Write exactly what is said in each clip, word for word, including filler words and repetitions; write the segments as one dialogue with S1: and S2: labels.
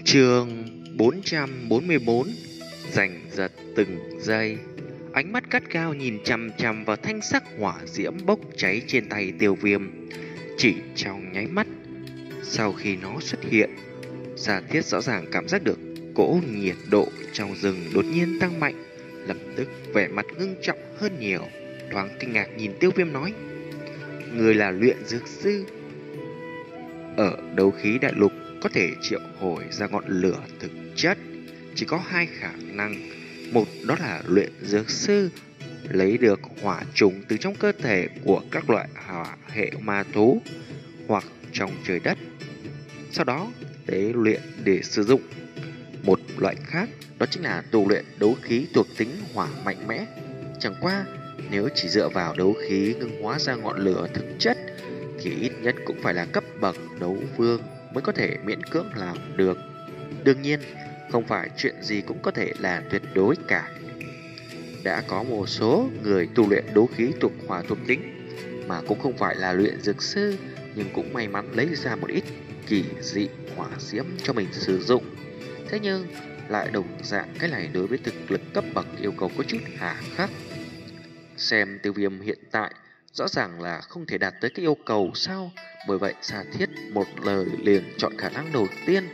S1: Chương bốn trăm bốn mươi bốn. Giành giật từng giây. Ánh mắt gắt gao nhìn chằm chằm vào thanh sắc hỏa diễm bốc cháy trên tay Tiêu Viêm. Chỉ trong nháy mắt sau khi nó xuất hiện, Sa Thiết rõ ràng cảm giác được cỗ nhiệt độ trong rừng đột nhiên tăng mạnh. Lập tức vẻ mặt ngưng trọng hơn nhiều, thoáng kinh ngạc nhìn Tiêu Viêm nói: người là luyện dược sư. Ở đấu khí đại lục có thể triệu hồi ra ngọn lửa thực chất chỉ có hai khả năng. Một đó là luyện dược sư lấy được hỏa trùng từ trong cơ thể của các loại hỏa hệ ma thú hoặc trong trời đất, sau đó tế luyện để sử dụng. Một loại khác đó chính là tu luyện đấu khí thuộc tính hỏa mạnh mẽ. Chẳng qua nếu chỉ dựa vào đấu khí ngưng hóa ra ngọn lửa thực chất thì ít nhất cũng phải là cấp bậc đấu vương mới có thể miễn cưỡng làm được. Đương nhiên, không phải chuyện gì cũng có thể là tuyệt đối cả. Đã có một số người tu luyện đấu khí thuộc hỏa thuộc tính mà cũng không phải là luyện dược sư, nhưng cũng may mắn lấy ra một ít kỳ dị hỏa diễm cho mình sử dụng. Thế nhưng lại đồng dạng cái này đối với thực lực cấp bậc yêu cầu có chút hà khắc. Xem Tiêu Viêm hiện tại rõ ràng là không thể đạt tới cái yêu cầu sao? Bởi vậy Sa Thiết một lời liền chọn khả năng đầu tiên.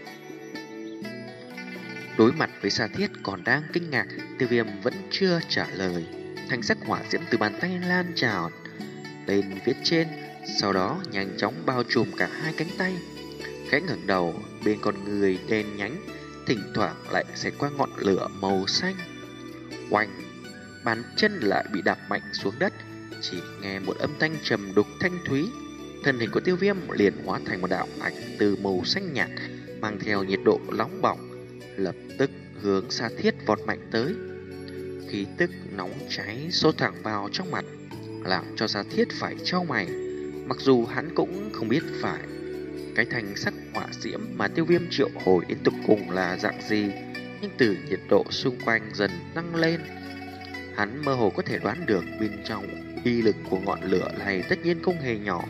S1: Đối mặt với Sa Thiết còn đang kinh ngạc, Tiêu Viêm vẫn chưa trả lời. Thanh sắc hỏa diễm từ bàn tay lan tràn lên phía trên, sau đó nhanh chóng bao trùm cả hai cánh tay. Khẽ ngẩng đầu, bên con người đen nhánh thỉnh thoảng lại xẹt qua ngọn lửa màu xanh. Oanh, bàn chân lại bị đạp mạnh xuống đất, chỉ nghe một âm thanh trầm đục thanh thúy. Thân hình của Tiêu Viêm liền hóa thành một đạo ảnh từ màu xanh nhạt, mang theo nhiệt độ nóng bỏng, lập tức hướng Sa Thiết vọt mạnh tới. Khí tức nóng cháy xô thẳng vào trong mặt, làm cho Sa Thiết phải chau mày. Mặc dù hắn cũng không biết phải cái thanh sắc hỏa diễm mà Tiêu Viêm triệu hồi đến tục cùng là dạng gì, nhưng từ nhiệt độ xung quanh dần tăng lên, hắn mơ hồ có thể đoán được bên trong uy lực của ngọn lửa này tất nhiên không hề nhỏ.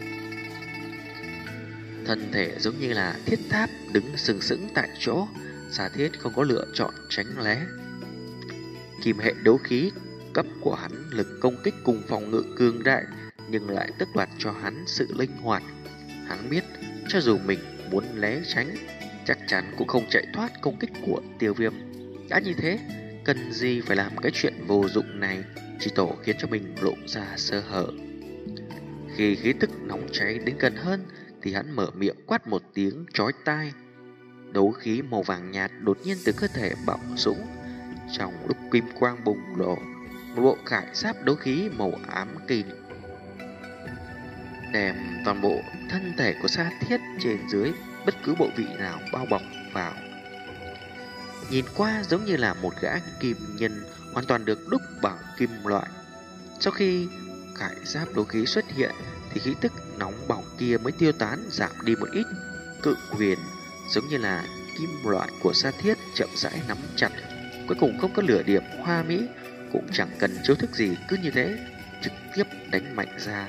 S1: Thân thể giống như là thiết tháp đứng sừng sững tại chỗ, Sa Thiết không có lựa chọn tránh né. Kim hệ đấu khí cấp của hắn lực công kích cùng phòng ngự cường đại, nhưng lại tước đoạt cho hắn sự linh hoạt. Hắn biết cho dù mình muốn né tránh, chắc chắn cũng không chạy thoát công kích của Tiêu Viêm. Đã như thế, cần gì phải làm cái chuyện vô dụng này, chỉ tổ khiến cho mình lộ ra sơ hở. Khi khí tức nóng cháy đến gần hơn thì hắn mở miệng quát một tiếng chói tai. Đấu khí màu vàng nhạt đột nhiên từ cơ thể bạo dũng. Trong lúc kim quang bùng nổ, một bộ khải giáp đấu khí màu ám kim đem toàn bộ thân thể của Sa Thiết trên dưới bất cứ bộ vị nào bao bọc vào. Nhìn qua giống như là một gã kim nhân hoàn toàn được đúc bằng kim loại. Sau khi khải giáp đấu khí xuất hiện thì khí tức nóng bỏng kia mới tiêu tán, giảm đi một ít. Cự quyền giống như là kim loại của Sa Thiết chậm rãi nắm chặt, cuối cùng không có lửa điểm hoa mỹ, cũng chẳng cần chiêu thức gì, cứ như thế trực tiếp đánh mạnh ra.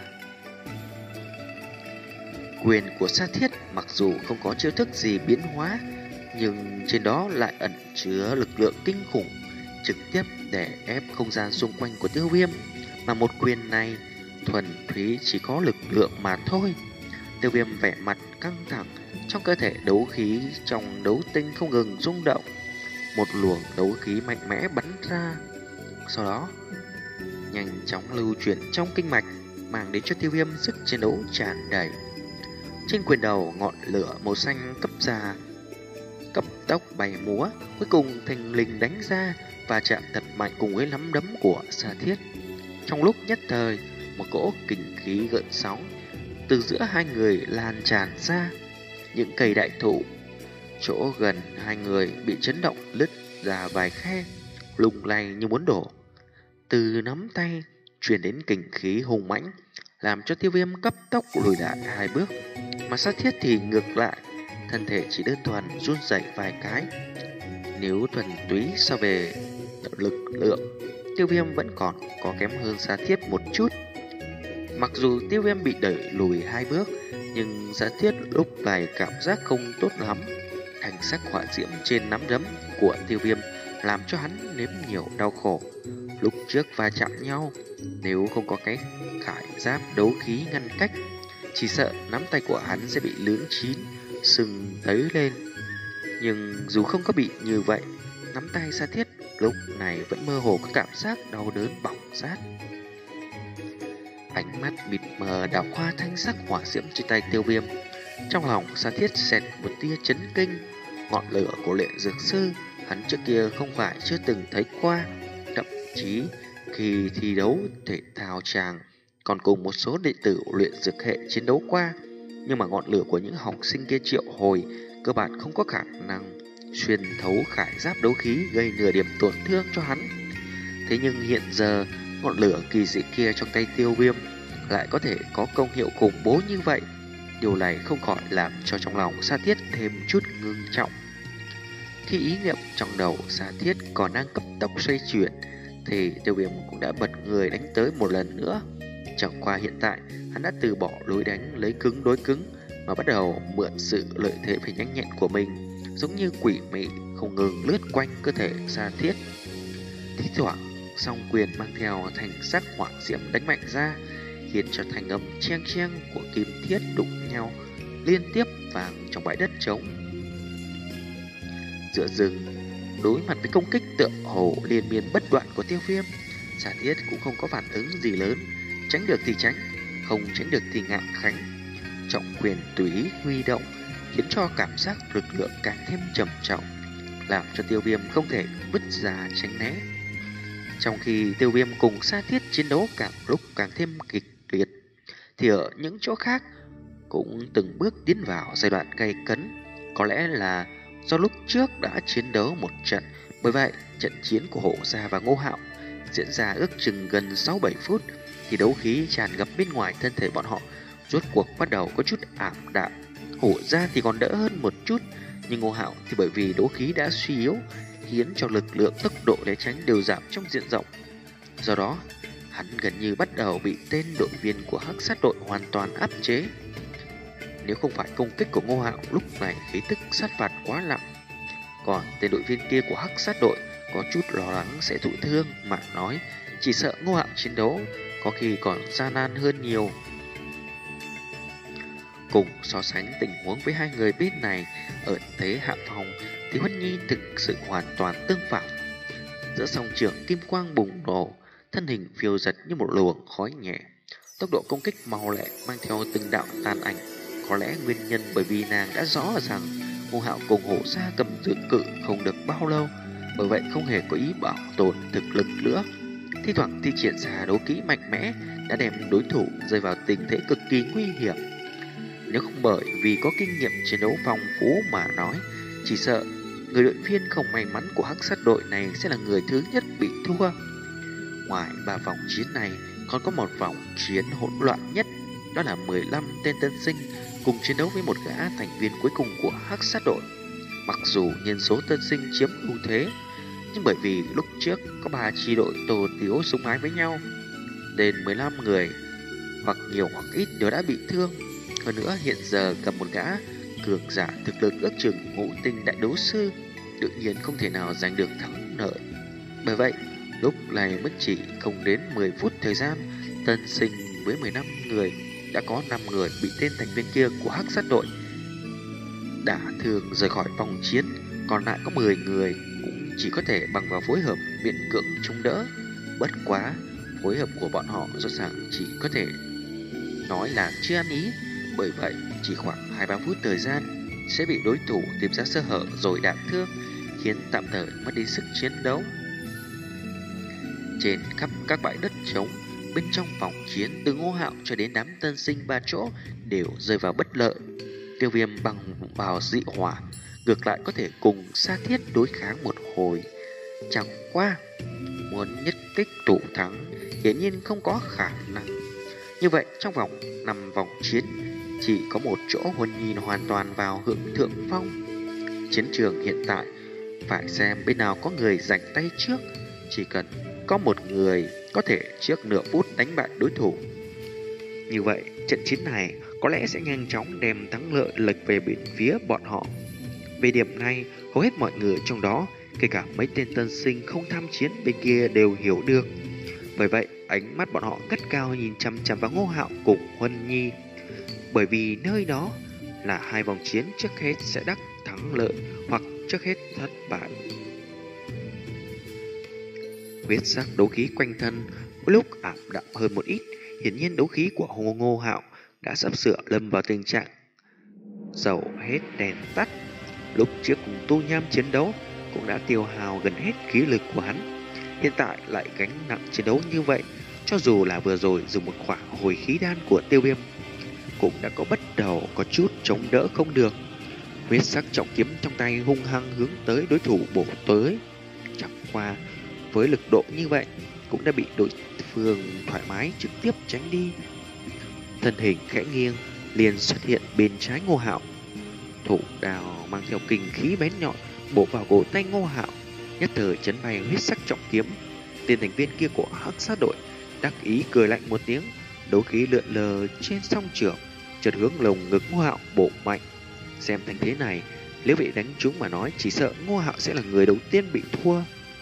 S1: Quyền của Sa Thiết mặc dù không có chiêu thức gì biến hóa, nhưng trên đó lại ẩn chứa lực lượng kinh khủng, trực tiếp đè ép không gian xung quanh của Tiêu Viêm. Mà một quyền này thuần túy chỉ có lực lượng mà thôi. Tiêu Viêm vẻ mặt căng thẳng, trong cơ thể đấu khí trong đấu tinh không ngừng rung động. Một luồng đấu khí mạnh mẽ bắn ra, sau đó nhanh chóng lưu chuyển trong kinh mạch, mang đến cho Tiêu Viêm sức chiến đấu tràn đầy. Trên quyền đầu ngọn lửa màu xanh cấp ra cấp tốc bay múa, cuối cùng thình lình đánh ra và chạm thật mạnh cùng với nắm đấm của Sa Thiết. Trong lúc nhất thời, một cỗ kình khí gợn sóng từ giữa hai người lan tràn ra. Những cây đại thụ chỗ gần hai người bị chấn động lứt ra vài khe, lung lay như muốn đổ. Từ nắm tay truyền đến kình khí hùng mãnh, làm cho Tiêu Viêm cấp tốc lùi lại hai bước. Mà Sa Thiết thì ngược lại, thân thể chỉ đơn thuần run rẩy vài cái. Nếu thuần túy so về lực lượng, Tiêu Viêm vẫn còn có kém hơn Sa Thiết một chút. Mặc dù Tiêu Viêm bị đẩy lùi hai bước, nhưng Sa Thiết lúc này cảm giác không tốt lắm. Thành sắc hỏa diễm trên nắm đấm của Tiêu Viêm làm cho hắn nếm nhiều đau khổ. Lúc trước va chạm nhau, nếu không có cái khải giáp đấu khí ngăn cách, chỉ sợ nắm tay của hắn sẽ bị lưỡng chín, sưng tấy lên. Nhưng dù không có bị như vậy, nắm tay Sa Thiết lúc này vẫn mơ hồ có cảm giác đau đớn bỏng rát. Ánh mắt mịt mờ đảo qua thanh sắc hỏa diễm trên tay Tiêu Viêm. Trong lòng Sa Thiết xẹt một tia chấn kinh. Ngọn lửa của luyện dược sư hắn trước kia không phải chưa từng thấy qua. Thậm chí khi thi đấu thể thao chàng còn cùng một số đệ tử luyện dược hệ chiến đấu qua. Nhưng mà ngọn lửa của những học sinh kia triệu hồi cơ bản không có khả năng xuyên thấu khải giáp đấu khí gây nửa điểm tổn thương cho hắn. Thế nhưng hiện giờ ngọn lửa kỳ dị kia trong tay Tiêu Viêm lại có thể có công hiệu khủng bố như vậy. Điều này không khỏi làm cho trong lòng Sa Thiết thêm chút ngưng trọng. Khi ý niệm trong đầu Sa Thiết còn đang cấp tốc xoay chuyển thì Tiêu Viêm cũng đã bật người đánh tới một lần nữa. Chẳng qua hiện tại hắn đã từ bỏ lối đánh lấy cứng đối cứng mà bắt đầu mượn sự lợi thế về nhanh nhẹn của mình, giống như quỷ mị không ngừng lướt quanh cơ thể Sa Thiết. Thi thoảng song quyền mang theo thành sắc hỏa diễm đánh mạnh ra, khiến cho thành âm cheng cheng của kim thiết đụng nhau liên tiếp vang trong bãi đất trống. Giữa rừng, đối mặt với công kích tựa hồ liên miên bất đoạn của Tiêu Viêm, Sa Thiết cũng không có phản ứng gì lớn, tránh được thì tránh, không tránh được thì ngạo kháng. Trọng quyền tùy ý huy động, khiến cho cảm giác lực lượng càng thêm trầm trọng, làm cho Tiêu Viêm không thể vứt ra tránh né. Trong khi Tiêu Viêm cùng Sa Thiết chiến đấu càng lúc càng thêm kịch liệt, thì ở những chỗ khác cũng từng bước tiến vào giai đoạn gay cấn. Có lẽ là do lúc trước đã chiến đấu một trận, bởi vậy trận chiến của Hổ Gia và Ngô Hạo diễn ra ước chừng gần sáu bảy phút, thì đấu khí tràn ngập bên ngoài thân thể bọn họ rốt cuộc bắt đầu có chút ảm đạm. Hổ Gia thì còn đỡ hơn một chút, nhưng Ngô Hạo thì bởi vì đấu khí đã suy yếu, khiến cho lực lượng tốc độ né tránh đều giảm trong diện rộng. Do đó, hắn gần như bắt đầu bị tên đội viên của Hắc Sát đội hoàn toàn áp chế. Nếu không phải công kích của Ngô Hạo lúc này khí tức sát phạt quá nặng, còn tên đội viên kia của Hắc Sát đội có chút lo lắng sẽ thụ thương mà nói, chỉ sợ Ngô Hạo chiến đấu có khi còn gian nan hơn nhiều. Cùng so sánh tình huống với hai người bên này ở thế hạ phòng thì Huân Nhi thực sự hoàn toàn tương phản. Giữa song trường kim quang bùng nổ, thân hình phiêu giật như một luồng khói nhẹ, tốc độ công kích mau lẹ mang theo từng đạo tàn ảnh. Có lẽ nguyên nhân bởi vì nàng đã rõ rằng Ngô Hạo cùng Hổ Gia cầm giữ cự không được bao lâu, bởi vậy không hề có ý bảo tồn thực lực nữa. Thi thoảng thi triển ra đấu kỹ mạnh mẽ đã đem đối thủ rơi vào tình thế cực kỳ nguy hiểm. Nếu không bởi vì có kinh nghiệm chiến đấu phong phú mà nói, chỉ sợ người đội viên không may mắn của Hắc Sát đội này sẽ là người thứ nhất bị thua. Ngoài ba vòng chiến này, còn có một vòng chiến hỗn loạn nhất, đó là mười lăm tên tân sinh cùng chiến đấu với một gã thành viên cuối cùng của Hắc Sát đội. Mặc dù nhân số tân sinh chiếm ưu thế, nhưng bởi vì lúc trước có ba chi đội tổ tiếu súng ái với nhau, nên mười lăm người hoặc nhiều hoặc ít đều đã bị thương. Hơn nữa hiện giờ cầm một gã cường giả thực lực ước chừng ngũ tinh đại đấu sư, tự nhiên không thể nào giành được thắng lợi. Bởi vậy lúc này mới chỉ không đến mười phút thời gian, tân sinh với mười lăm người đã có năm người bị tên thành viên kia của Hắc Sát đội đả thương rời khỏi vòng chiến, còn lại có mười người cũng chỉ có thể bằng vào phối hợp miễn cưỡng chống đỡ. Bất quá phối hợp của bọn họ rõ ràng chỉ có thể nói là chưa ăn ý, bởi vậy chỉ khoảng hai ba phút thời gian sẽ bị đối thủ tìm ra sơ hở rồi đả thương, khiến tạm thời mất đi sức chiến đấu. Trên khắp các bãi đất trống bên trong vòng chiến, từ Ngô Hạo cho đến đám tân sinh ba chỗ đều rơi vào bất lợi. Tiêu Viêm bằng vào dị hỏa ngược lại có thể cùng Sa Thiết đối kháng một hồi. Chẳng qua muốn nhất kích thủ thắng hiển nhiên không có khả năng. Như vậy trong vòng năm vòng chiến, chỉ có một chỗ Huân Nhi hoàn toàn vào hưởng thượng phong. Chiến trường hiện tại phải xem bên nào có người giành tay trước, chỉ cần có một người có thể trước nửa phút đánh bại đối thủ. Như vậy trận chiến này có lẽ sẽ nhanh chóng đem thắng lợi lệch về bên phía bọn họ. Về điểm này, hầu hết mọi người trong đó, kể cả mấy tên tân sinh không tham chiến bên kia đều hiểu được. Bởi vậy, ánh mắt bọn họ cất cao nhìn chăm chăm vào Ngô Hạo cùng Huân Nhi. Bởi vì nơi đó là hai vòng chiến trước hết sẽ đắc thắng lợi hoặc trước hết thất bại. Huyết sắc đấu khí quanh thân lúc ảm đạm hơn một ít, hiển nhiên đấu khí của Hồ Ngô Hạo đã sắp sửa lâm vào tình trạng dầu hết đèn tắt. Lúc trước cùng Tô Nham chiến đấu cũng đã tiêu hao gần hết khí lực của hắn, hiện tại lại gánh nặng chiến đấu như vậy, cho dù là vừa rồi dùng một khỏa hồi khí đan của Tiêu Viêm cũng đã có bắt đầu có chút chống đỡ không được. Huyết sắc trọng kiếm trong tay hung hăng hướng tới đối thủ bổ tới, chẳng qua với lực độ như vậy cũng đã bị đối phương thoải mái trực tiếp tránh đi. Thân hình khẽ nghiêng liền xuất hiện bên trái Ngô Hạo, thủ đào mang theo kình khí bén nhọn bổ vào cổ tay Ngô Hạo, nhất thời chấn bay huyết sắc trọng kiếm. Tên thành viên kia của Hắc Sát đội đắc ý cười lạnh một tiếng, đấu khí lượn lờ trên song trường, chợt hướng lồng ngực Ngô Hạo bổ mạnh. Xem thành thế này, nếu bị đánh trúng mà nói, chỉ sợ Ngô Hạo sẽ là người đầu tiên bị thua.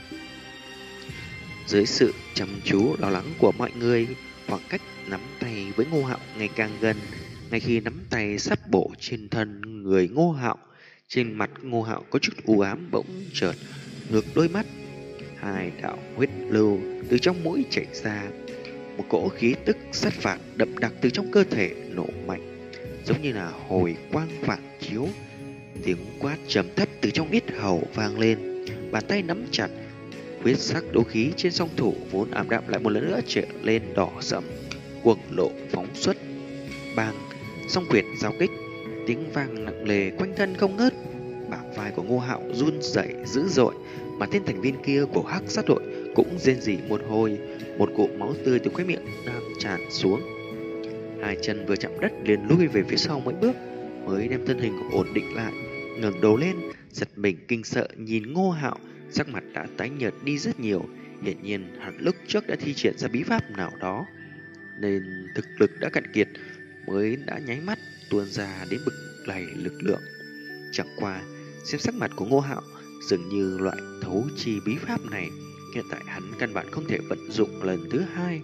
S1: Dưới sự chăm chú lo lắng của mọi người, khoảng cách nắm tay với Ngô Hạo ngày càng gần. Ngay khi nắm tay sắp bổ trên thân người Ngô Hạo, trên mặt Ngô Hạo có chút u ám bỗng chợt ngược đôi mắt. Hai đạo huyết lưu từ trong mũi chảy ra, một cỗ khí tức sát phạt đậm đặc từ trong cơ thể nổ mạnh, giống như là hồi quang phản chiếu. Tiếng quát trầm thấp từ trong yết hầu vang lên, bàn tay nắm chặt huyết sắc đấu khí trên song thủ vốn ảm đạm lại một lần nữa trở lên đỏ sẫm, cuồng lộ phóng xuất. Bang, song quyền giao kích, tiếng vang nặng nề quanh thân không ngớt. Bả vai của Ngô Hạo run rẩy dữ dội, mà tên thành viên kia của Hắc Sát đội cũng rên rỉ một hồi, một cụm máu tươi từ khóe miệng đang tràn xuống. Hai chân vừa chạm đất liền lui về phía sau mấy bước, mới đem thân hình ổn định lại, ngẩng đầu lên, giật mình kinh sợ nhìn Ngô Hạo, sắc mặt đã tái nhợt đi rất nhiều. Hiển nhiên hắn lúc trước đã thi triển ra bí pháp nào đó, nên thực lực đã cạn kiệt, mới đã nháy mắt tuôn ra đến bực này lực lượng. Chẳng qua xem sắc mặt của Ngô Hạo, dường như loại thấu chi bí pháp này hiện tại hắn căn bản không thể vận dụng lần thứ hai.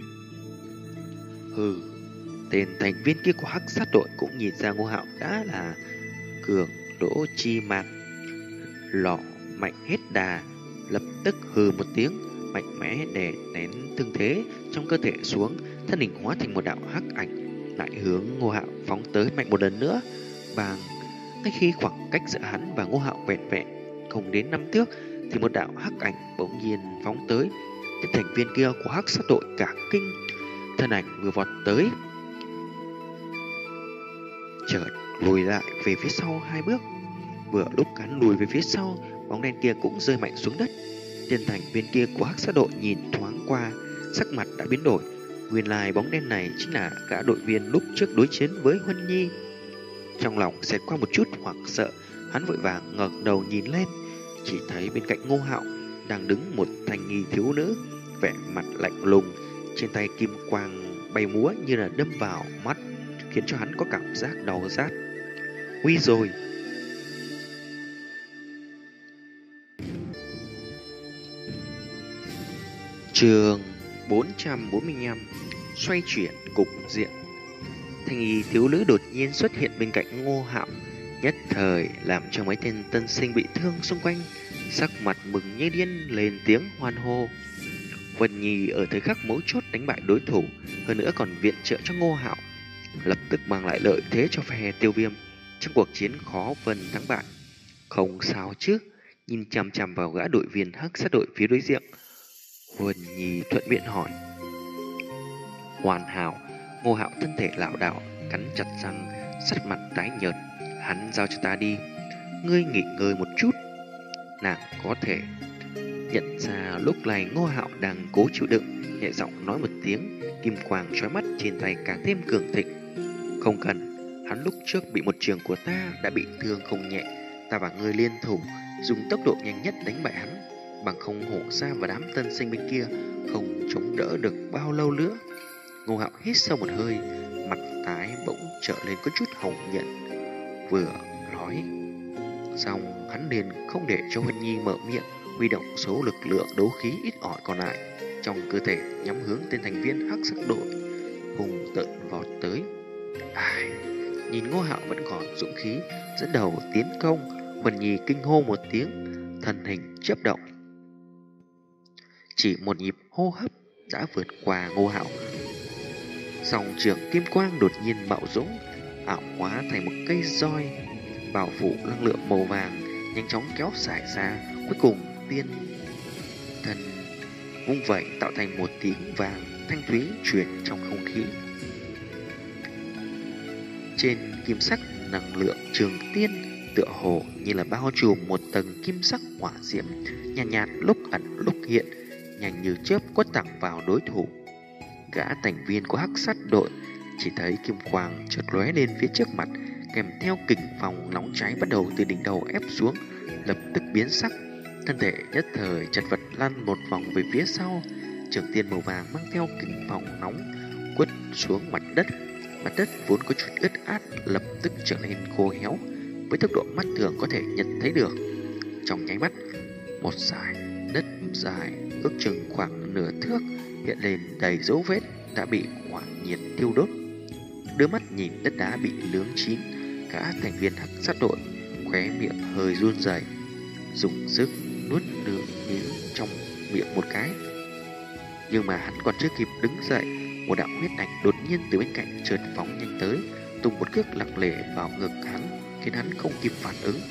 S1: Hừ, tên thành viên kia của Hắc Sát đội cũng nhìn ra Ngô Hạo đã là cường đỗ chi mạc, lọ mạnh hết đà, lập tức hừ một tiếng, mạnh mẽ đè nén thương thế trong cơ thể xuống, thân hình hóa thành một đạo hắc ảnh, lại hướng Ngô Hạo phóng tới mạnh một lần nữa. Bàng, ngay khi khoảng cách giữa hắn và Ngô Hạo vẹn vẹn không đến năm thước, thì một đạo hắc ảnh bỗng nhiên phóng tới. Tên thành viên kia của Hắc Sát đội cả kinh, thân ảnh vừa vọt tới, chợt lùi lại về phía sau hai bước. Vừa lúc hắn lùi về phía sau, bóng đen kia cũng rơi mạnh xuống đất. Tên thành viên kia của Hắc Sát đội nhìn thoáng qua, sắc mặt đã biến đổi. Nguyên lai bóng đen này chính là gã đội viên lúc trước đối chiến với Huân Nhi. Trong lòng xẹt qua một chút hoảng sợ, hắn vội vàng ngẩng đầu nhìn lên, chỉ thấy bên cạnh Ngô Hạo đang đứng một thanh nghi thiếu nữ, vẻ mặt lạnh lùng, trên tay kim quang bay múa như là đâm vào mắt, khiến cho hắn có cảm giác đau rát. Nguy rồi! Chương bốn trăm bốn mươi lăm, xoay chuyển cục diện. Thanh y thiếu nữ đột nhiên xuất hiện bên cạnh Ngô Hạo, nhất thời làm cho mấy tên tân sinh bị thương xung quanh sắc mặt mừng như điên, lên tiếng hoan hô. Huân Nhi ở thời khắc mấu chốt đánh bại đối thủ, hơn nữa còn viện trợ cho Ngô Hạo, lập tức mang lại lợi thế cho phe Tiêu Viêm trong cuộc chiến khó phân thắng bại. Không sao chứ? Nhìn chằm chằm vào gã đội viên Hắc Sát đội phía đối diện, Huân Nhi thuận miệng hỏi. Hoàn hảo. Ngô Hạo thân thể lảo đảo, cắn chặt răng, sắc mặt tái nhợt. Hắn giao cho ta đi, ngươi nghỉ ngơi một chút. Nàng có thể nhận ra lúc này Ngô Hạo đang cố chịu đựng, nhẹ giọng nói một tiếng, kim quang chói mắt trên tay càng thêm cường thịnh. Không cần, hắn lúc trước bị một trường của ta đã bị thương không nhẹ, ta và ngươi liên thủ, dùng tốc độ nhanh nhất đánh bại hắn, bằng không Hổ Sa và đám tân sinh bên kia không chống đỡ được bao lâu nữa. Ngô Hạo hít sâu một hơi, mặt tái bỗng trở lên có chút hồng nhuận, vừa nói Xong hắn liền không để cho Huân Nhi mở miệng, huy động số lực lượng đấu khí ít ỏi còn lại trong cơ thể, nhắm hướng tên thành viên hắc sắc đội hùng tợn vọt tới. Ai, nhìn Ngô Hạo vẫn còn dũng khí dẫn đầu tiến công, Huân Nhi kinh hô một tiếng, thân hình chớp động. Chỉ một nhịp hô hấp đã vượt qua Ngô Hạo. Dòng trường kim quang đột nhiên bạo dũng, ảo hóa thành một cây roi, bao phủ năng lượng màu vàng, nhanh chóng kéo dài ra, cuối cùng tiên thần vung vẩy tạo thành một tiếng vàng thanh thúy truyền trong không khí. Trên kim sắc năng lượng trường tiên tựa hồ như là bao trùm một tầng kim sắc hỏa diễm, nhàn nhạt, nhạt lúc ẩn lúc hiện, nhanh như chớp quất thẳng vào đối thủ. Gã thành viên của hắc sát đội chỉ thấy kim quang chợt lóe lên phía trước mặt, kèm theo kình phong nóng cháy bắt đầu từ đỉnh đầu ép xuống, lập tức biến sắc, thân thể nhất thời chật vật lăn một vòng về phía sau. Trường tiên màu vàng mang theo kình phong nóng quất xuống mặt đất. Mặt đất vốn có chút ướt át lập tức trở nên khô héo với tốc độ mắt thường có thể nhận thấy được. Trong nháy mắt, một dải đất dài ước chừng khoảng nửa thước hiện lên đầy dấu vết đã bị hỏa nhiệt thiêu đốt. Đưa mắt nhìn đất đá bị nướng chín, cả thành viên hắc sát đội khóe miệng hơi run rẩy, dùng sức nuốt nước miếng trong miệng một cái. Nhưng mà hắn còn chưa kịp đứng dậy, một đạo huyết ảnh đột nhiên từ bên cạnh chợt phóng nhanh tới, tung một cước lặng lề vào ngực hắn, khiến hắn không kịp phản ứng.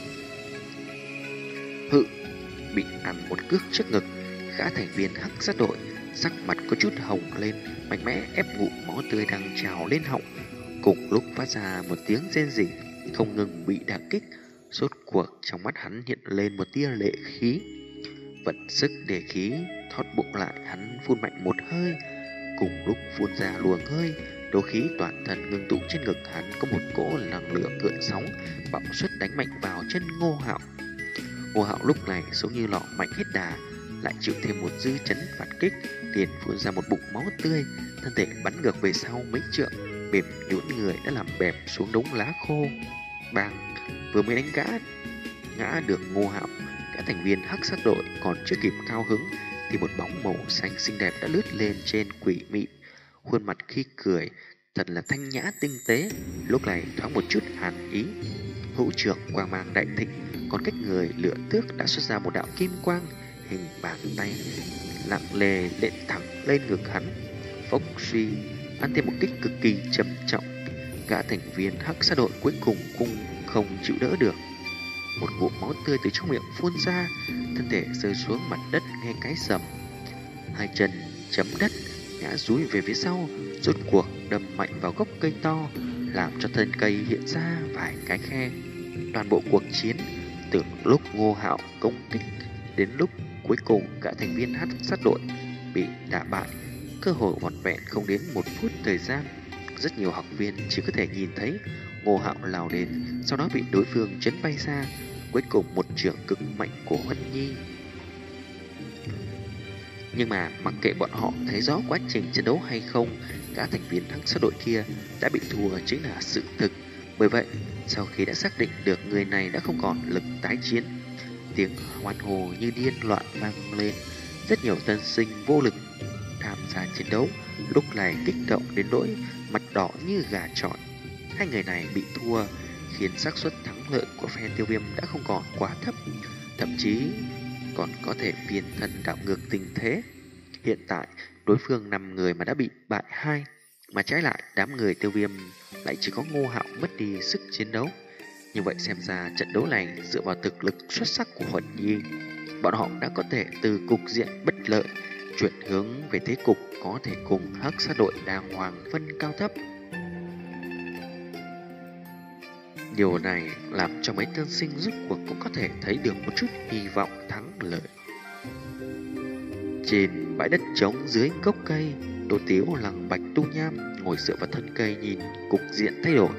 S1: Hự, bị ăn một cước trước ngực, gã thành viên hắc sát đội sắc mặt có chút hồng lên, mạnh mẽ ép ngụm máu tươi đang trào lên họng, cùng lúc phát ra một tiếng rên rỉ, không ngừng bị đả kích. Rốt cuộc trong mắt hắn hiện lên một tia lệ khí, vận sức để khí thoát bụng lại, hắn phun mạnh một hơi. Cùng lúc phun ra luồng hơi, đấu khí toàn thân ngưng tụ trên ngực hắn, có một cỗ năng lượng gợn sóng bạo xuất đánh mạnh vào chân Ngô Hạo. Ngô Hạo lúc này giống như lọ mạnh hết đà, lại chịu thêm một dư chấn phản kích, liền phun ra một bụng máu tươi, thân thể bắn ngược về sau mấy trượng, mềm nhũn người đã làm bẹp xuống đống lá khô. Bang! Vừa mới đánh gã ngã được Ngô Hạo, cả thành viên hắc sát đội còn chưa kịp cao hứng thì một bóng màu xanh xinh đẹp đã lướt lên trên quỷ mị, khuôn mặt khi cười thật là thanh nhã tinh tế, lúc này thoáng một chút hàn ý. Hữu trưởng quang mang đại thịnh, còn cách người lửa tước đã xuất ra một đạo kim quang hình bàn tay lặng lề lện thẳng lên ngực hắn. Phốc suy, ăn thêm một kích cực kỳ trầm trọng, gã thành viên hắc sát đội cuối cùng cũng không chịu đỡ được, một ngụm máu tươi từ trong miệng phun ra, thân thể rơi xuống mặt đất nghe cái sầm, hai chân chấm đất ngã dúi về phía sau, rốt cuộc đâm mạnh vào gốc cây to, làm cho thân cây hiện ra vài cái khe. Toàn bộ cuộc chiến từ lúc Ngô Hạo công kích đến lúc cuối cùng cả thành viên hắc sát đội bị đả bại, cơ hội vỏn vẹn không đến một phút thời gian. Rất nhiều học viên chỉ có thể nhìn thấy Ngô Hạo lao đến, sau đó bị đối phương chấn bay ra, cuối cùng một chưởng cực mạnh của Huân Nhi. Nhưng mà mặc kệ bọn họ thấy rõ quá trình chiến đấu hay không, cả thành viên hắc sát đội kia đã bị thua chính là sự thực. Bởi vậy, sau khi đã xác định được người này đã không còn lực tái chiến, tiếng hoan hô như điên loạn vang lên. Rất nhiều tân sinh vô lực tham gia chiến đấu lúc này kích động đến nỗi mặt đỏ như gà trọi. Hai người này bị thua khiến xác suất thắng lợi của phe Tiêu Viêm đã không còn quá thấp, thậm chí còn có thể phiền thân đảo ngược tình thế. Hiện tại đối phương năm người mà đã bị bại hai, mà trái lại đám người Tiêu Viêm lại chỉ có Ngô Hạo mất đi sức chiến đấu. Như vậy xem ra trận đấu này dựa vào thực lực xuất sắc của Huân Nhi, bọn họ đã có thể từ cục diện bất lợi chuyển hướng về thế cục có thể cùng hắc sát đội đàng hoàng phân cao thấp. Điều này làm cho mấy tân sinh rút cuộc cũng có thể thấy được một chút hy vọng thắng lợi. Trên bãi đất trống dưới gốc cây, Tô Tiếu lằng bạch tu nham ngồi dựa vào thân cây nhìn cục diện thay đổi.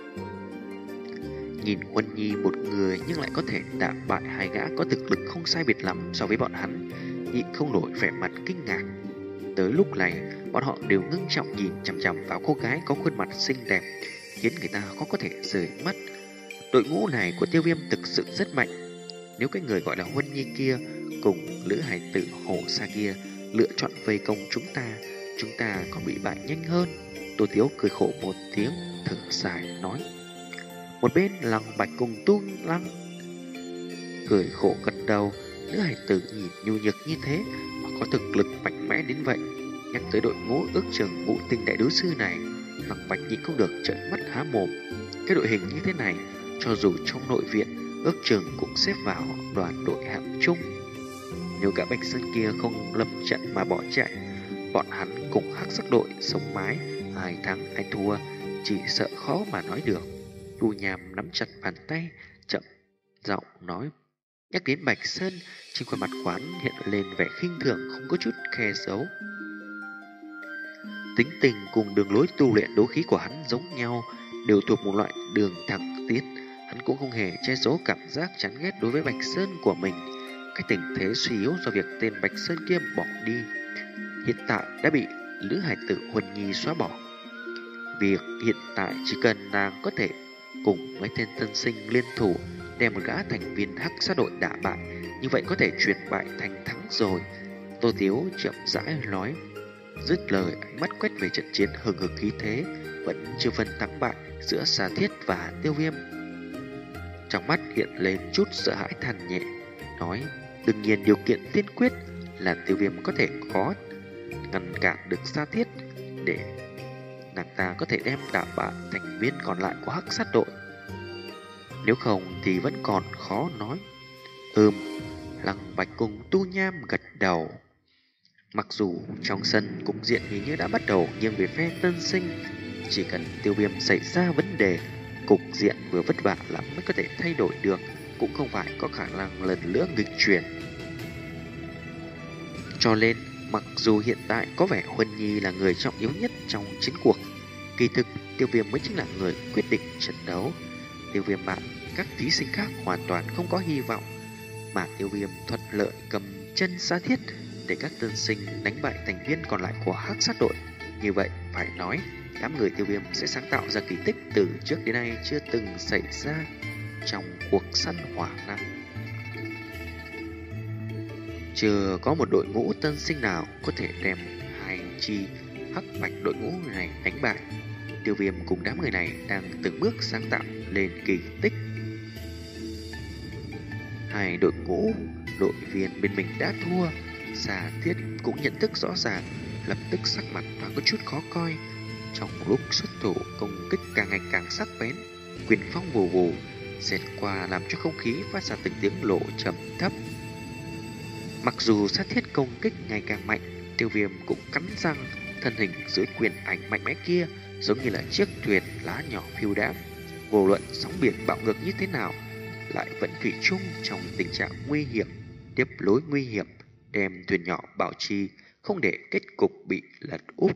S1: Nhìn Huân Nhi một người nhưng lại có thể đả bại hai gã có thực lực không sai biệt lắm so với bọn hắn, nhịn không nổi vẻ mặt kinh ngạc. Tới lúc này, bọn họ đều ngưng trọng nhìn chằm chằm vào cô gái có khuôn mặt xinh đẹp, khiến người ta khó có thể rời mắt. Đội ngũ này của Tiêu Viêm thực sự rất mạnh. Nếu cái người gọi là Huân Nhi kia cùng Lữ Hải Tử Hồ Sa kia lựa chọn vây công chúng ta, chúng ta còn bị bại nhanh hơn. Tô Tiếu cười khổ một tiếng, thở dài nói. Một bên Lăng Bạch cùng Tu Lăng cười khổ gật đầu. Lữ Hải Tử nhìn nhu nhược như thế mà có thực lực mạnh mẽ đến vậy. Nhắc tới đội ngũ ước chừng ngũ tinh đại đối sư này, Lăng Bạch nhịn không được trợn mắt há mồm. Cái đội hình như thế này, cho dù trong nội viện, ước chừng cũng xếp vào đoàn đội hạng trung. Nếu cả Bạch Sơn kia không lâm trận mà bỏ chạy, bọn hắn cùng Hắc Sắc đội sống mái, ai thắng ai thua, chỉ sợ khó mà nói được. Tu Nham nắm chặt bàn tay, chậm giọng nói. Nhắc đến Bạch Sơn, trên khuôn mặt quán hiện lên vẻ khinh thường không có chút khe giấu. Tính tình cùng đường lối tu luyện đấu khí của hắn giống nhau, đều thuộc một loại đường thẳng tiết. Hắn cũng không hề che giấu cảm giác chán ghét đối với Bạch Sơn của mình. Cái tình thế suy yếu do việc tên Bạch Sơn kia bỏ đi, hiện tại đã bị Lữ Hải Tử Huân Nhi xóa bỏ. Việc hiện tại chỉ cần nàng có thể cùng mấy tên tân sinh liên thủ đem một gã thành viên Hắc Sát đội đả bại, như vậy có thể chuyển bại thành thắng rồi. Tô Tiếu chậm rãi nói. Dứt lời, ánh mắt quét về trận chiến hừng hực khí thế, vẫn chưa phân thắng bại giữa Xà Thiết và Tiêu Viêm. Trong mắt hiện lên chút sợ hãi than nhẹ, nói. Đương nhiên điều kiện tiên quyết là Tiêu Viêm có thể có ngăn cản được Xà Thiết, để nàng ta có thể đem đả bại thành viên còn lại của Hắc Sát đội. Nếu không thì vẫn còn khó nói. Ừm, Lăng Bạch cùng Tu Nham gật đầu. Mặc dù trong sân cục diện hình như đã bắt đầu nghiêng về phe tân sinh, chỉ cần Tiêu Viêm xảy ra vấn đề, cục diện vừa vất vả lắm mới có thể thay đổi được, cũng không phải có khả năng lần nữa nghịch chuyển. Cho nên, mặc dù hiện tại có vẻ Huân Nhi là người trọng yếu nhất trong chiến cuộc, kỳ thực Tiêu Viêm mới chính là người quyết định trận đấu. Tiêu Viêm bạn, các thí sinh khác hoàn toàn không có hy vọng, mà Tiêu Viêm thuận lợi cầm chân Xà Thiết để các tân sinh đánh bại thành viên còn lại của Hắc Sát đội. Như vậy phải nói, đám người Tiêu Viêm sẽ sáng tạo ra kỳ tích từ trước đến nay chưa từng xảy ra trong cuộc săn hỏa năm. Chưa có một đội ngũ tân sinh nào có thể đem hai chi Hắc Bạch đội ngũ này đánh bại. Tiêu Viêm cùng đám người này đang từng bước sáng tạo lên kỳ tích. Hai đội ngũ đội viên bên mình đã thua. Xà Thiết cũng nhận thức rõ ràng, lập tức sắc mặt thoáng có chút khó coi. Trong lúc xuất thủ, công kích càng ngày càng sắc bén, quyền phong vù vù xẹt qua làm cho không khí phát ra từng tiếng lộ trầm thấp. Mặc dù Xà Thiết công kích ngày càng mạnh, Tiêu Viêm cũng cắn răng, thân hình dưới quyền ảnh mạnh mẽ kia giống như là chiếc thuyền lá nhỏ phiêu đãng. Vô luận sóng biển bạo ngược như thế nào, lại vẫn thủy chung trong tình trạng nguy hiểm, tiếp lối nguy hiểm, đem thuyền nhỏ bảo trì, không để kết cục bị lật úp.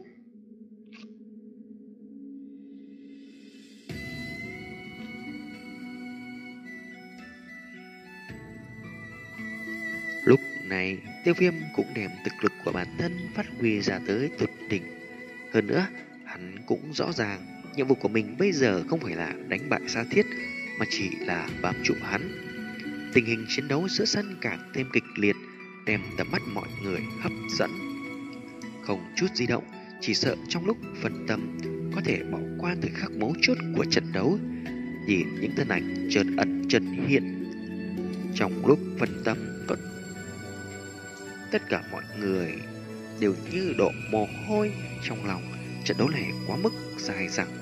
S1: Lúc này, Tiêu Viêm cũng đem thực lực của bản thân phát huy ra tới tột đỉnh. Hơn nữa, hắn cũng rõ ràng nhiệm vụ của mình bây giờ không phải là đánh bại Xà Thiết, mà chỉ là bám trụ hắn. Tình hình chiến đấu giữa sân càng thêm kịch liệt, đem tầm mắt mọi người hấp dẫn. Không chút di động, chỉ sợ trong lúc phân tâm có thể bỏ qua thời khắc mấu chốt của trận đấu. Nhìn những thân ảnh chợt ẩn chợt hiện, trong lúc phân tâm có tất cả mọi người đều như đổ mồ hôi trong lòng. Trận đấu này quá mức dài dẳng.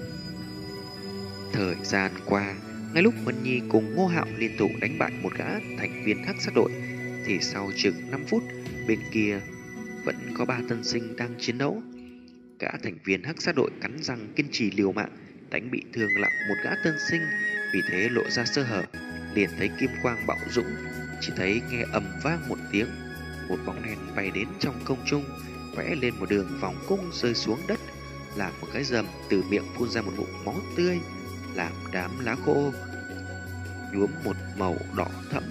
S1: Thời gian qua, ngay lúc Vân Nhi cùng Ngô Hạo liên tục đánh bại một gã thành viên Hắc Sát đội, thì sau chừng năm phút, bên kia vẫn có ba tân sinh đang chiến đấu. Gã thành viên Hắc Sát đội cắn răng kiên trì liều mạng, đánh bị thương nặng một gã tân sinh, vì thế lộ ra sơ hở. Liền thấy kim quang bạo dũng, chỉ thấy nghe ầm vang một tiếng, một bóng đen bay đến trong không trung, vẽ lên một đường vòng cung rơi xuống đất, làm một cái rầm, từ miệng phun ra một ngụm máu tươi, làm đám lá khô nhuốm một màu đỏ thẫm.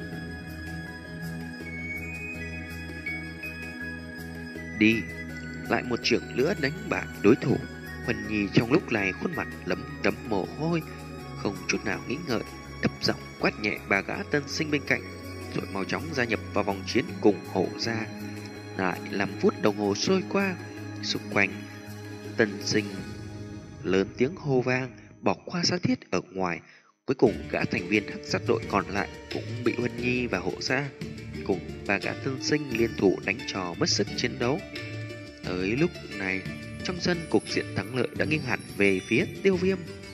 S1: Đi, lại một trưởng lửa đánh bại đối thủ. Huân Nhi trong lúc này khuôn mặt lấm tấm mồ hôi, không chút nào nghĩ ngợi, thấp giọng quát nhẹ ba gã tân sinh bên cạnh, rồi mau chóng gia nhập vào vòng chiến cùng hổ gia. Lại làm phút đồng hồ trôi qua, xung quanh tân sinh lớn tiếng hô vang, bỏ qua Sa Thiết ở ngoài. Cuối cùng gã thành viên hắc sát đội còn lại cũng bị Huân Nhi và Hộ Gia cùng ba gã tân sinh liên thủ đánh trò mất sức chiến đấu. Tới lúc này, trong sân cục diện thắng lợi đã nghiêng hẳn về phía Tiêu Viêm.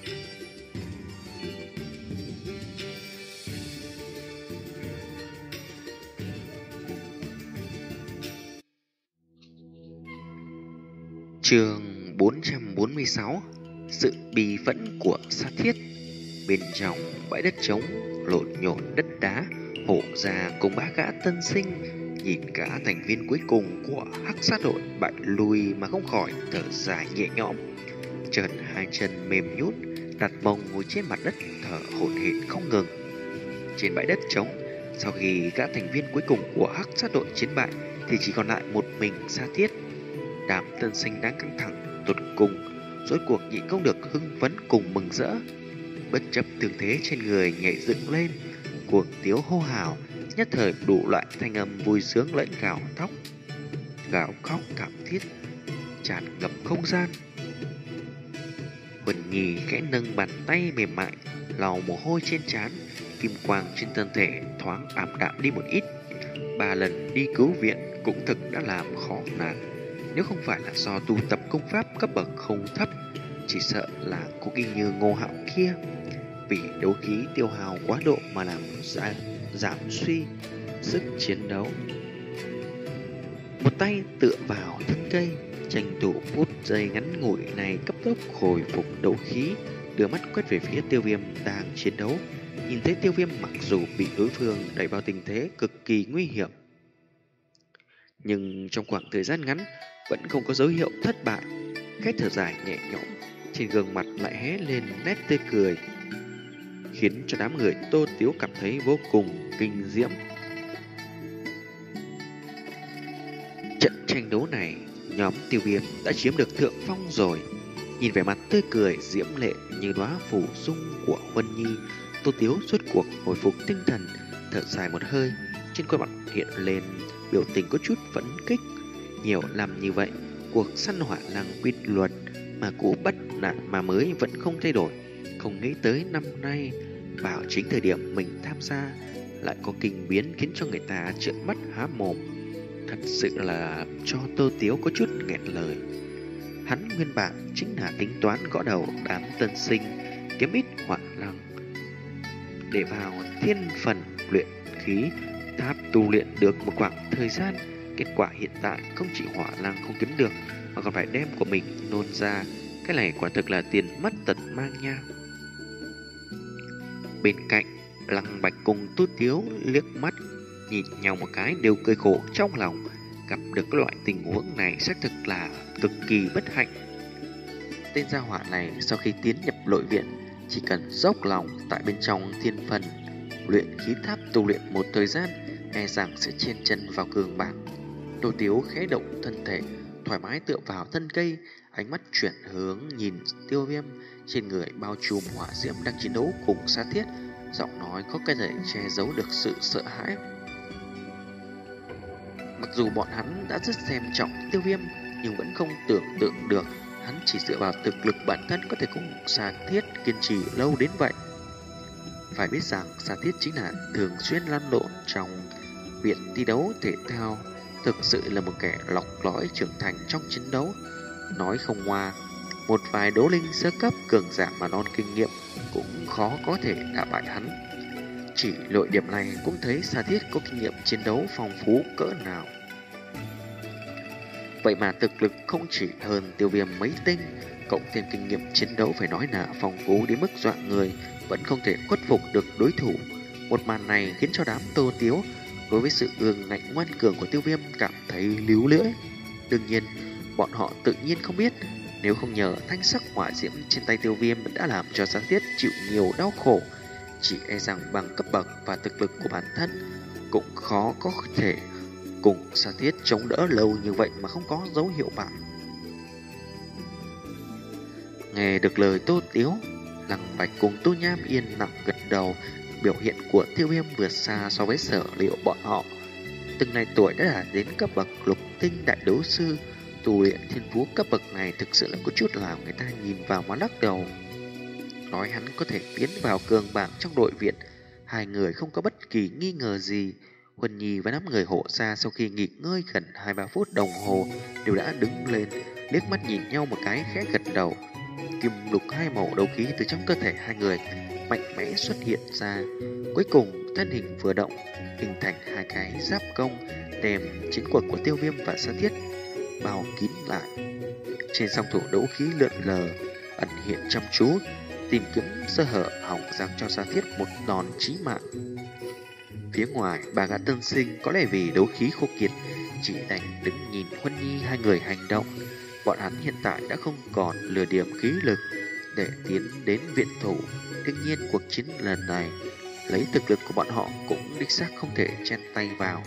S1: Chương bốn trăm bốn mươi sáu: Sự bi phẫn của Sa Thiết. Bên trong bãi đất trống lộn nhộn đất đá, Hộ Gia cùng ba gã tân sinh nhìn cả thành viên cuối cùng của hắc sát đội bại lui mà không khỏi thở dài nhẹ nhõm. Chợt hai chân mềm nhũn, đặt mông ngồi trên mặt đất thở hổn hển không ngừng. Trên bãi đất trống, sau khi gã thành viên cuối cùng của hắc sát đội chiến bại thì chỉ còn lại một mình Sa Thiết. Đám tân sinh đang căng thẳng tột cùng, rốt cuộc nhịn không được hưng phấn cùng mừng rỡ. Bất chấp tư thế trên người nhảy dựng lên, cuồng tiếu hô hào, nhất thời đủ loại thanh âm vui sướng lẫn gào thóc, gào khóc thảm thiết tràn ngập không gian. Huân Nhi khẽ nâng bàn tay mềm mại lau mồ hôi trên trán, kim quang trên thân thể thoáng ảm đạm đi một ít. Ba lần đi cứu viện cũng thực đã làm khó nàng. Nếu không phải là do tu tập công pháp cấp bậc không thấp, chỉ sợ là cô kinh như Ngô Hạo kia vì đấu khí tiêu hao quá độ mà làm ra, giảm suy sức chiến đấu. Một tay tựa vào thân cây, tranh thủ phút giây ngắn ngủi này cấp tốc hồi phục đấu khí, đưa mắt quét về phía Tiêu Viêm đang chiến đấu. Nhìn thấy Tiêu Viêm mặc dù bị đối phương đẩy vào tình thế cực kỳ nguy hiểm, nhưng trong khoảng thời gian ngắn vẫn không có dấu hiệu thất bại. Cái thở dài nhẹ nhõm, trên gương mặt lại hé lên nét tươi cười, khiến cho đám người Tô Tiếu cảm thấy vô cùng kinh diễm. Trận tranh đấu này, nhóm Tiêu Viêm đã chiếm được thượng phong rồi. Nhìn vẻ mặt tươi cười diễm lệ như đóa phủ dung của Huân Nhi, Tô Tiếu rốt cuộc hồi phục tinh thần, thở dài một hơi, trên khuôn mặt hiện lên biểu tình có chút phẫn kích. Nhiều năm như vậy, cuộc săn hỏa lang quy luật mà cũ bắt nạn mà mới vẫn không thay đổi. Không nghĩ tới năm nay, vào chính thời điểm mình tham gia, lại có kinh biến khiến cho người ta trợn mắt há mồm. Thật sự là cho Tô Tiếu có chút nghẹn lời. Hắn nguyên bản chính là tính toán gõ đầu đám tân sinh, kiếm ít hỏa lăng để vào thiên phần luyện khí tháp tu luyện được một khoảng thời gian. Kết quả hiện tại không chỉ hỏa lăng không kiếm được mà còn phải đem của mình nôn ra. Cái này quả thực là tiền mất tật mang nha. Bên cạnh, Lăng Bạch cùng Tô Tiếu liếc mắt nhìn nhau một cái đều cười khổ trong lòng. Gặp được cái loại tình huống này xác thực là cực kỳ bất hạnh. Tên gia hỏa này sau khi tiến nhập nội viện, chỉ cần dốc lòng tại bên trong thiên phần luyện khí tháp tu luyện một thời gian, e rằng sẽ chen chân vào cường bảng. Tô Tiếu khẽ động thân thể, thoải mái tựa vào thân cây, ánh mắt chuyển hướng nhìn Tiêu Viêm, trên người bao trùm hỏa diễm đang chiến đấu cùng Sa Thiết, giọng nói có cái thể che giấu được sự sợ hãi. Mặc dù bọn hắn đã rất xem trọng Tiêu Viêm, nhưng vẫn không tưởng tượng được hắn chỉ dựa vào thực lực bản thân có thể cùng Sa Thiết kiên trì lâu đến vậy. Phải biết rằng Sa Thiết chính là thường xuyên lăn lộn trong viện thi đấu thể thao, thực sự là một kẻ lọc lõi trưởng thành trong chiến đấu. Nói không ngoa, một vài đấu linh sơ cấp cường giả mà non kinh nghiệm cũng khó có thể đả bại hắn. Chỉ nội điểm này cũng thấy Sa Thiết có kinh nghiệm chiến đấu phong phú cỡ nào. Vậy mà thực lực không chỉ hơn Tiêu Viêm mấy tinh, cộng thêm kinh nghiệm chiến đấu phải nói là phong phú đến mức dọa người, vẫn không thể khuất phục được đối thủ. Một màn này khiến cho đám Tô Tiếu đối với sự ương ngạnh ngoan cường của Tiêu Viêm cảm thấy líu lưỡi. Đương nhiên, bọn họ tự nhiên không biết, nếu không nhờ thanh sắc hỏa diễm trên tay Tiêu Viêm đã làm cho Sa Thiết chịu nhiều đau khổ, chỉ e rằng bằng cấp bậc và thực lực của bản thân cũng khó có thể cùng Sa Thiết chống đỡ lâu như vậy mà không có dấu hiệu bại. Nghe được lời Tô Tiếu, Lăng Bạch cùng Tô Nham yên lặng gật đầu. Biểu hiện của Tiêu Viêm vượt xa so với sở liệu bọn họ. Từng này tuổi đã đạt đến cấp bậc lục tinh đại đấu sư, tu luyện thiên phú cấp bậc này thực sự là có chút làm người ta nhìn vào mà lắc đầu. Nói hắn có thể tiến vào cường bảng trong đội viện, hai người không có bất kỳ nghi ngờ gì. Huân Nhi và năm người hộ gia sau khi nghỉ ngơi gần hai ba phút đồng hồ đều đã đứng lên, liếc mắt nhìn nhau một cái khẽ gật đầu. Kim lục hai màu đấu khí từ trong cơ thể hai người mạnh mẽ xuất hiện ra. Cuối cùng thân hình vừa động, hình thành hai cái giáp công đem chiến cuộc của Tiêu Viêm và Sa Thiết bao kín lại. Trên song thủ đấu khí lượn lờ, ẩn hiện chăm chú, tìm kiếm sơ hở hỏng giáng cho Sa Thiết một đòn chí mạng. Phía ngoài, bà gã tân sinh có lẽ vì đấu khí khô kiệt, chỉ đành đứng nhìn Huân Nhi hai người hành động. Bọn hắn hiện tại đã không còn lừa điểm khí lực để tiến đến viện thủ. Đương nhiên cuộc chiến lần này, lấy thực lực của bọn họ cũng đích xác không thể chen tay vào.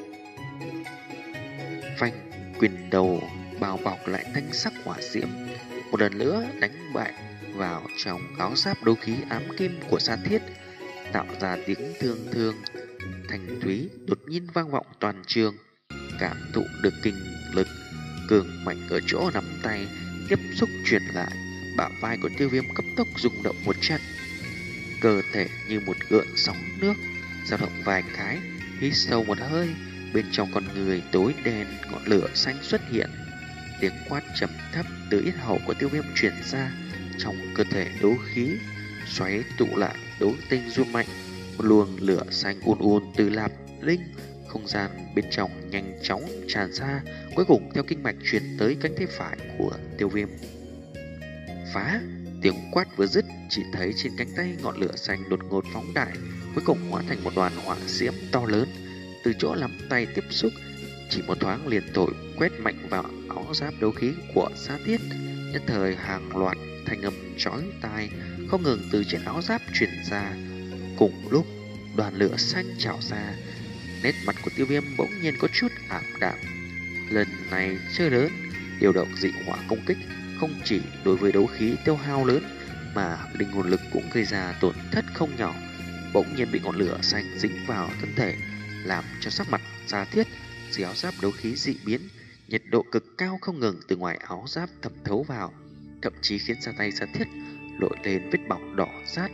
S1: Phanh, quyền đầu bao bọc lại thanh sắc hỏa diễm, một lần nữa đánh bại vào trong áo giáp đấu khí ám kim của Sa Thiết, tạo ra tiếng thương thương thanh thúy đột nhiên vang vọng toàn trường. Cảm thụ được kinh lực cường mạnh ở chỗ nắm tay tiếp xúc truyền lại, bả vai của Tiêu Viêm cấp tốc rung động một trận, cơ thể như một gợn sóng nước dao động vài cái, hít sâu một hơi, bên trong con người tối đen ngọn lửa xanh xuất hiện. Tiếng quát trầm thấp từ yết hầu của Tiêu Viêm truyền ra, trong cơ thể đấu khí xoáy tụ lại, đấu tinh rung mạnh, một luồng lửa xanh ùn ùn từ lạp linh không gian bên trong nhanh chóng tràn ra, cuối cùng theo kinh mạch truyền tới cánh tay phải của Tiêu Viêm. Phá! Tiếng quát vừa dứt, chỉ thấy trên cánh tay ngọn lửa xanh đột ngột phóng đại, cuối cùng hóa thành một đoàn hỏa diễm to lớn. Từ chỗ nắm tay tiếp xúc, chỉ một thoáng liền thổi quét mạnh vào áo giáp đấu khí của Sa Thiết. Nhất thời hàng loạt thanh âm chói tai không ngừng từ trên áo giáp truyền ra. Cùng lúc đoàn lửa xanh trào ra, nét mặt của Tiêu Viêm bỗng nhiên có chút ảm đạm. Lần này chơi lớn, điều động dị hỏa công kích không chỉ đối với đấu khí tiêu hao lớn, mà linh hồn lực cũng gây ra tổn thất không nhỏ. Bỗng nhiên bị ngọn lửa xanh dính vào thân thể, làm cho sắc mặt Sa Thiết dưới áo giáp đấu khí dị biến, nhiệt độ cực cao không ngừng từ ngoài áo giáp thẩm thấu vào, thậm chí khiến ra tay Sa Thiết lội lên vết bỏng đỏ rát.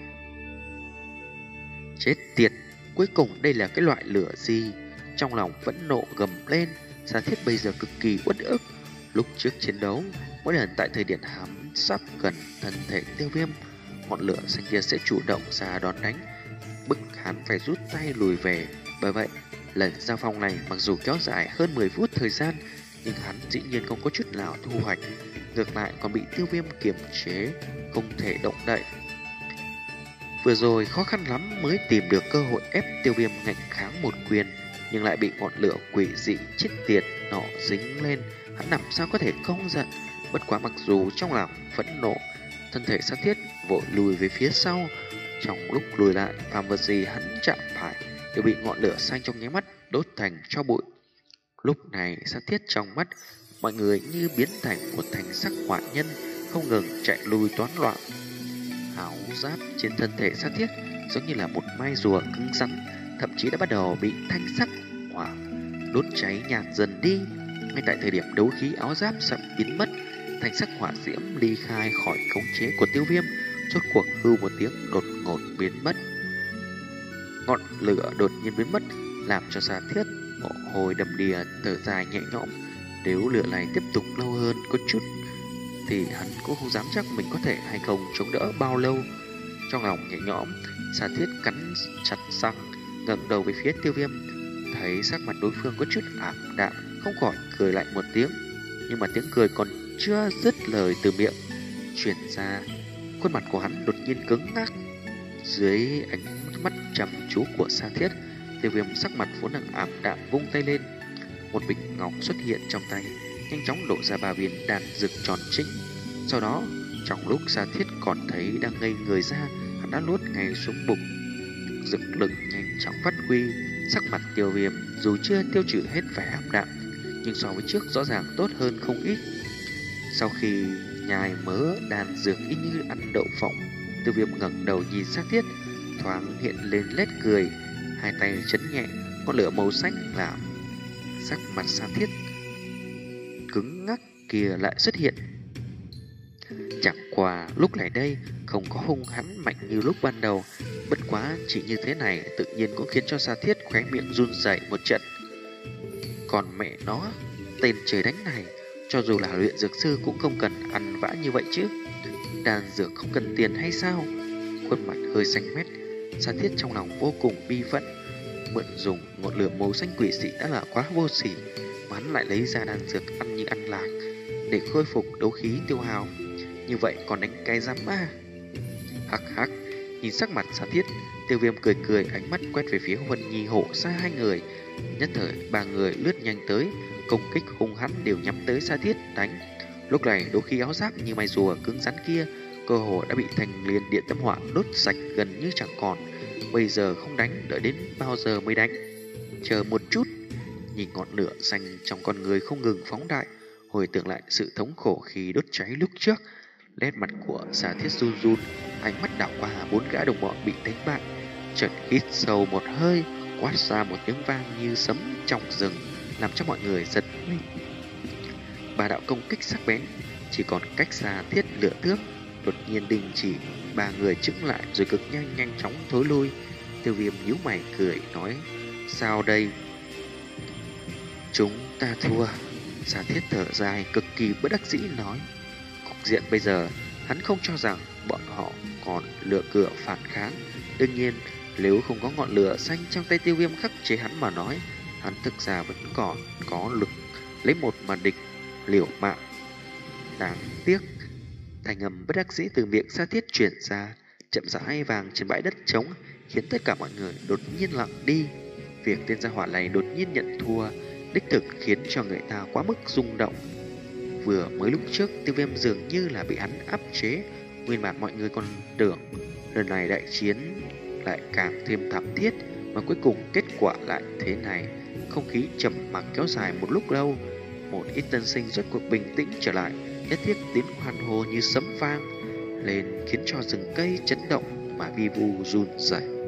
S1: Chết tiệt, cuối cùng đây là cái loại lửa gì? Trong lòng vẫn nộ gầm lên, Sa Thiết bây giờ cực kỳ uất ức. Lúc trước chiến đấu, mỗi lần tại thời điểm hắn sắp gần thân thể Tiêu Viêm, ngọn lửa xanh kia sẽ chủ động ra đón đánh, bức hắn phải rút tay lùi về. Bởi vậy, lần giao phong này mặc dù kéo dài hơn mười phút thời gian, nhưng hắn dĩ nhiên không có chút nào thu hoạch, ngược lại còn bị Tiêu Viêm kiềm chế, không thể động đậy. Vừa rồi khó khăn lắm mới tìm được cơ hội ép Tiêu Viêm ngạnh kháng một quyền, nhưng lại bị ngọn lửa quỷ dị chết tiệt nọ dính lên, hắn làm sao có thể không giận. Bất quá mặc dù trong lòng phẫn nộ, thân thể Sa Thiết vội lùi về phía sau. Trong lúc lùi lại, phàm vật gì hắn chạm phải đều bị ngọn lửa xanh trong nháy mắt đốt thành tro bụi. Lúc này Sa Thiết trong mắt mọi người như biến thành một thành sắc hỏa nhân, không ngừng chạy lui toán loạn. Áo giáp trên thân thể Sa Thiết giống như là một mai rùa cứng rắn, thậm chí đã bắt đầu bị thanh sắc hỏa đốt cháy nhạt dần đi. Ngay tại thời điểm đấu khí áo giáp sắp biến mất, thanh sắc hỏa diễm ly khai khỏi khống chế của Tiêu Viêm, rốt cuộc hưu một tiếng đột ngột biến mất. Ngọn lửa đột nhiên biến mất, làm cho Sa Thiết mồ hôi đầm đìa, thở dài nhẹ nhõm. Nếu lửa này tiếp tục lâu hơn có chút thì hắn cũng không dám chắc mình có thể hay không chống đỡ bao lâu. Trong lòng nhẹ nhõm, Sa Thiết cắn chặt răng, ngẩng đầu về phía Tiêu Viêm, thấy sắc mặt đối phương có chút ảm đạm, không khỏi cười lạnh một tiếng. Nhưng mà tiếng cười còn chưa dứt lời từ miệng truyền ra, khuôn mặt của hắn đột nhiên cứng ngắc. Dưới ánh mắt chăm chú của Sa Thiết, Tiêu Viêm sắc mặt vốn đang ảm đạm vung tay lên, một bình ngọc xuất hiện trong tay, nhanh chóng đổ ra ba viên đan dược tròn trĩnh. Sau đó, trong lúc Sa Thiết còn thấy đang ngây người ra, hắn đã nuốt ngay xuống bụng. Dược lực nhanh chóng phát huy, sắc mặt Tiêu Viêm dù chưa tiêu trừ hết vẻ ảm đạm, nhưng so với trước rõ ràng tốt hơn không ít. Sau khi nhai mớ đan dược y như ăn đậu phộng, Tiêu Viêm ngẩng đầu nhìn Sa Thiết, thoáng hiện lên nét cười, hai tay chấn nhẹ, ngọn lửa màu xanh làm sắc mặt Sa Thiết cứng ngắc kia lại xuất hiện. Chẳng qua lúc này đây không có hung hãn mạnh như lúc ban đầu, bất quá chỉ như thế này tự nhiên cũng khiến cho Sa Thiết khóe miệng run rẩy một trận. Còn mẹ nó, tên trời đánh này, cho dù là luyện dược sư cũng không cần ăn vã như vậy chứ. Đan dược không cần tiền hay sao? Khuôn mặt hơi xanh mét, Sa Thiết trong lòng vô cùng bi phẫn. Mượn dùng ngọn lửa màu xanh quỷ dị đã là quá vô sỉ, mà hắn lại lấy ra đan dược ăn như ăn lạc để khôi phục đấu khí tiêu hao. Như vậy còn đánh cái giám ma? Hắc hắc, nhìn sắc mặt Sa Thiết, Tiêu Viêm cười cười, ánh mắt quét về phía Huân Nhi hộ xa hai người. Nhất thời ba người lướt nhanh tới, công kích hung hãn đều nhắm tới Sa Thiết đánh. Lúc này đấu khí áo giáp như mai rùa cứng rắn kia cơ hồ đã bị thành liên điện tâm hỏa đốt sạch gần như chẳng còn. Bây giờ không đánh, đợi đến bao giờ mới đánh? Chờ một chút. Nhìn ngọn lửa xanh trong con người không ngừng phóng đại, hồi tưởng lại sự thống khổ khi đốt cháy lúc trước, nét mặt của Sa Thiết run run, ánh mắt đảo qua bốn gã đồng bọn bị đánh bại, chợt hít sâu một hơi, quát ra một tiếng vang như sấm trong rừng, làm cho mọi người giật mình. Ba đạo công kích sắc bén chỉ còn cách Sa Thiết lửa thước, đột nhiên đình chỉ, ba người chững lại rồi cực nhanh nhanh chóng thối lui. Tiêu Viêm nhíu mày cười nói: sao đây? Chúng ta thua. Sa Thiết thở dài cực kỳ bất đắc dĩ nói: cục diện bây giờ hắn không cho rằng bọn họ còn lựa cửa phản kháng. Đương nhiên nếu không có ngọn lửa xanh trong tay Tiêu Viêm khắc chế hắn mà nói, hắn thực ra vẫn còn có lực lấy một mà địch liều mạng. Đáng tiếc. Thành âm bất đắc dĩ từ miệng Sa Thiết truyền ra, chậm rãi vàng trên bãi đất trống, khiến tất cả mọi người đột nhiên lặng đi. Việc tên gia hỏa này đột nhiên nhận thua đích thực khiến cho người ta quá mức rung động. Vừa mới lúc trước Tiêu Viêm dường như là bị hắn áp chế, nguyên bản mọi người còn tưởng lần này đại chiến lại càng thêm thảm thiết, mà cuối cùng kết quả lại thế này. Không khí trầm mặc kéo dài một lúc lâu, một ít tân sinh rốt cuộc bình tĩnh trở lại, nhất thiết tiếng hoan hô như sấm vang lên khiến cho rừng cây chấn động mà vi vu run rẩy.